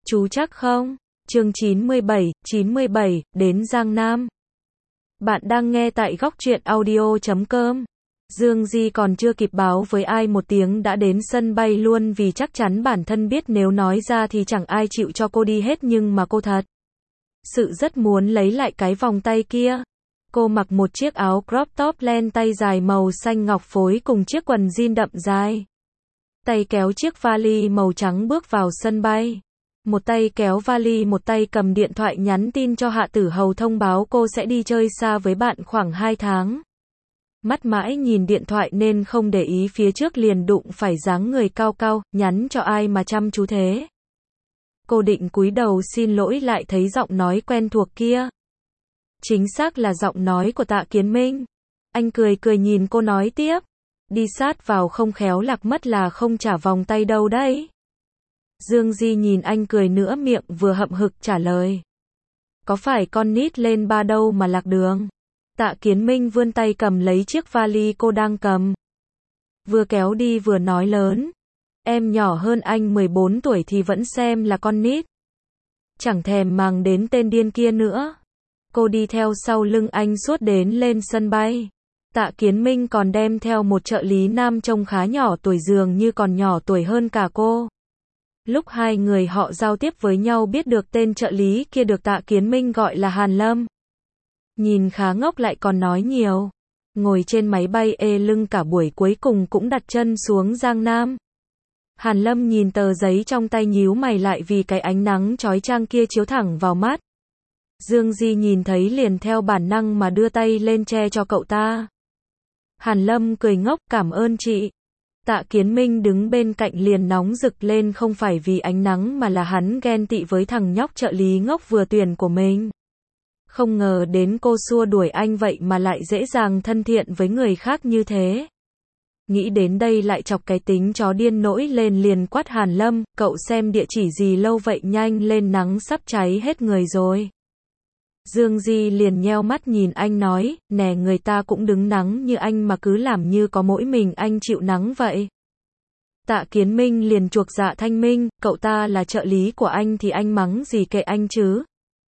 Chú chắc không? Chương 97, đến Giang Nam. Bạn đang nghe tại góc truyện audio.com. Dương Di còn chưa kịp báo với ai một tiếng đã đến sân bay luôn vì chắc chắn bản thân biết nếu nói ra thì chẳng ai chịu cho cô đi hết, nhưng mà cô thật sự rất muốn lấy lại cái vòng tay kia. Cô mặc một chiếc áo crop top len tay dài màu xanh ngọc phối cùng chiếc quần jean đậm dài. Tay kéo chiếc vali màu trắng bước vào sân bay. Một tay kéo vali, một tay cầm điện thoại nhắn tin cho Hạ Tử Hầu thông báo cô sẽ đi chơi xa với bạn khoảng 2 tháng. Mắt mãi nhìn điện thoại nên không để ý phía trước liền đụng phải dáng người cao cao, nhắn cho ai mà chăm chú thế. Cô định cúi đầu xin lỗi lại thấy giọng nói quen thuộc kia. Chính xác là giọng nói của Tạ Kiến Minh. Anh cười cười nhìn cô nói tiếp. Đi sát vào không khéo lạc mất là không trả vòng tay đâu đấy. Dương Di nhìn anh cười nữa, miệng vừa hậm hực trả lời. Có phải con nít lên 3 đâu mà lạc đường. Tạ Kiến Minh vươn tay cầm lấy chiếc vali cô đang cầm. Vừa kéo đi vừa nói lớn. Em nhỏ hơn anh 14 tuổi thì vẫn xem là con nít. Chẳng thèm màng đến tên điên kia nữa. Cô đi theo sau lưng anh suốt đến lên sân bay. Tạ Kiến Minh còn đem theo một trợ lý nam trông khá nhỏ tuổi, dường như còn nhỏ tuổi hơn cả cô. Lúc hai người họ giao tiếp với nhau biết được tên trợ lý kia được Tạ Kiến Minh gọi là Hàn Lâm. Nhìn khá ngốc lại còn nói nhiều. Ngồi trên máy bay ê lưng cả buổi cuối cùng cũng đặt chân xuống Giang Nam. Hàn Lâm nhìn tờ giấy trong tay nhíu mày lại vì cái ánh nắng chói chang kia chiếu thẳng vào mắt. Dương Di nhìn thấy liền theo bản năng mà đưa tay lên che cho cậu ta. Hàn Lâm cười ngốc, cảm ơn chị. Tạ Kiến Minh đứng bên cạnh liền nóng rực lên, không phải vì ánh nắng mà là hắn ghen tị với thằng nhóc trợ lý ngốc vừa tuyển của mình. Không ngờ đến cô xua đuổi anh vậy mà lại dễ dàng thân thiện với người khác như thế. Nghĩ đến đây lại chọc cái tính chó điên nổi lên, liền quát Hàn Lâm, cậu xem địa chỉ gì lâu vậy, nhanh lên nắng sắp cháy hết người rồi. Dương Di liền nheo mắt nhìn anh nói, nè người ta cũng đứng nắng như anh mà cứ làm như có mỗi mình anh chịu nắng vậy. Tạ Kiến Minh liền chuộc dạ thanh minh, cậu ta là trợ lý của anh thì anh mắng gì kệ anh chứ.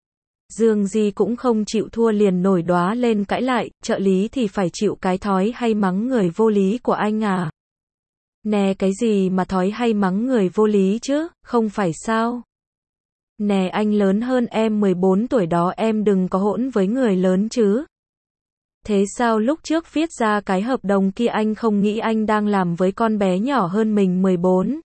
Dương Di cũng không chịu thua liền nổi đoá lên cãi lại, trợ lý thì phải chịu cái thói hay mắng người vô lý của anh à. Nè cái gì mà thói hay mắng người vô lý chứ, không phải sao. Nè anh lớn hơn em 14 tuổi đó, em đừng có hỗn với người lớn chứ. Thế sao lúc trước viết ra cái hợp đồng kia anh không nghĩ anh đang làm với con bé nhỏ hơn mình 14?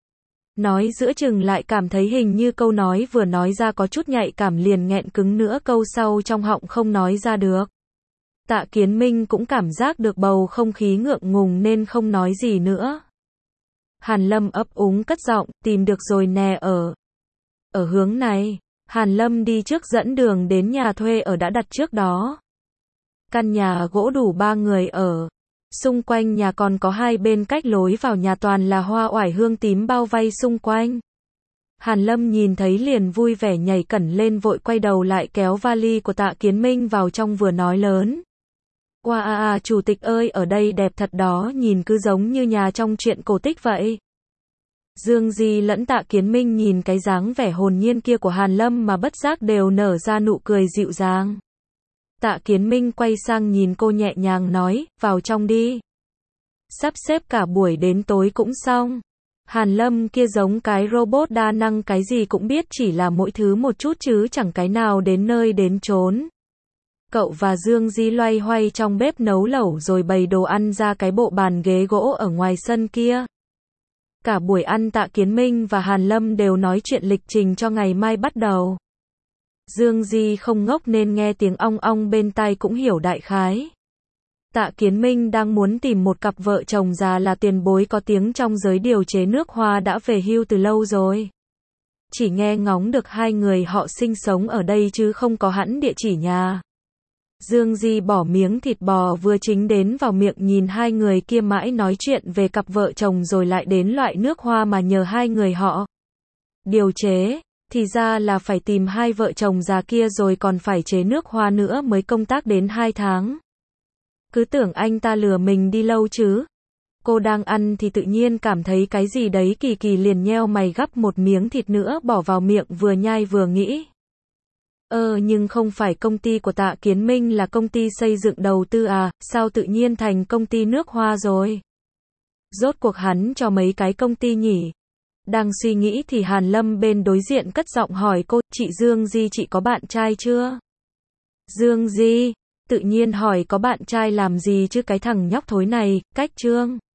Nói giữa chừng lại cảm thấy hình như câu nói vừa nói ra có chút nhạy cảm, liền nghẹn cứng nữa câu sau trong họng không nói ra được. Tạ Kiến Minh cũng cảm giác được bầu không khí ngượng ngùng nên không nói gì nữa. Hàn Lâm ấp úng cất giọng, tìm được rồi nè, ở hướng này. Hàn Lâm đi trước dẫn đường đến nhà thuê ở đã đặt trước đó. Căn nhà gỗ đủ 3 người ở. Xung quanh nhà còn có hai bên cách lối vào nhà toàn là hoa oải hương tím bao vây xung quanh. Hàn Lâm nhìn thấy liền vui vẻ nhảy cẩn lên, vội quay đầu lại kéo vali của Tạ Kiến Minh vào trong vừa nói lớn. Wow, chủ tịch ơi, ở đây đẹp thật đó, nhìn cứ giống như nhà trong truyện cổ tích vậy. Dương Di lẫn Tạ Kiến Minh nhìn cái dáng vẻ hồn nhiên kia của Hàn Lâm mà bất giác đều nở ra nụ cười dịu dàng. Tạ Kiến Minh quay sang nhìn cô nhẹ nhàng nói, vào trong đi. Sắp xếp cả buổi đến tối cũng xong. Hàn Lâm kia giống cái robot đa năng, cái gì cũng biết, chỉ là mỗi thứ một chút chứ chẳng cái nào đến nơi đến chốn. Cậu và Dương Di loay hoay trong bếp nấu lẩu rồi bày đồ ăn ra cái bộ bàn ghế gỗ ở ngoài sân kia. Cả buổi ăn Tạ Kiến Minh và Hàn Lâm đều nói chuyện lịch trình cho ngày mai bắt đầu. Dương Di không ngốc nên nghe tiếng ong ong bên tai cũng hiểu đại khái. Tạ Kiến Minh đang muốn tìm một cặp vợ chồng già là tiền bối có tiếng trong giới điều chế nước hoa, đã về hưu từ lâu rồi. Chỉ nghe ngóng được hai người họ sinh sống ở đây chứ không có hẳn địa chỉ nhà. Dương Di bỏ miếng thịt bò vừa chính đến vào miệng, nhìn hai người kia mãi nói chuyện về cặp vợ chồng rồi lại đến loại nước hoa mà nhờ hai người họ điều chế. Thì ra là phải tìm hai vợ chồng già kia rồi còn phải chế nước hoa nữa mới công tác đến 2 tháng. Cứ tưởng anh ta lừa mình đi lâu chứ. Cô đang ăn thì tự nhiên cảm thấy cái gì đấy kỳ kỳ liền nheo mày gắp một miếng thịt nữa bỏ vào miệng vừa nhai vừa nghĩ. Nhưng không phải công ty của Tạ Kiến Minh là công ty xây dựng đầu tư à, sao tự nhiên thành công ty nước hoa rồi? Rốt cuộc hắn cho mấy cái công ty nhỉ? Đang suy nghĩ thì Hàn Lâm bên đối diện cất giọng hỏi cô, chị Dương Di chị có bạn trai chưa? Dương Di, tự nhiên hỏi có bạn trai làm gì chứ cái thằng nhóc thối này, cách Trương.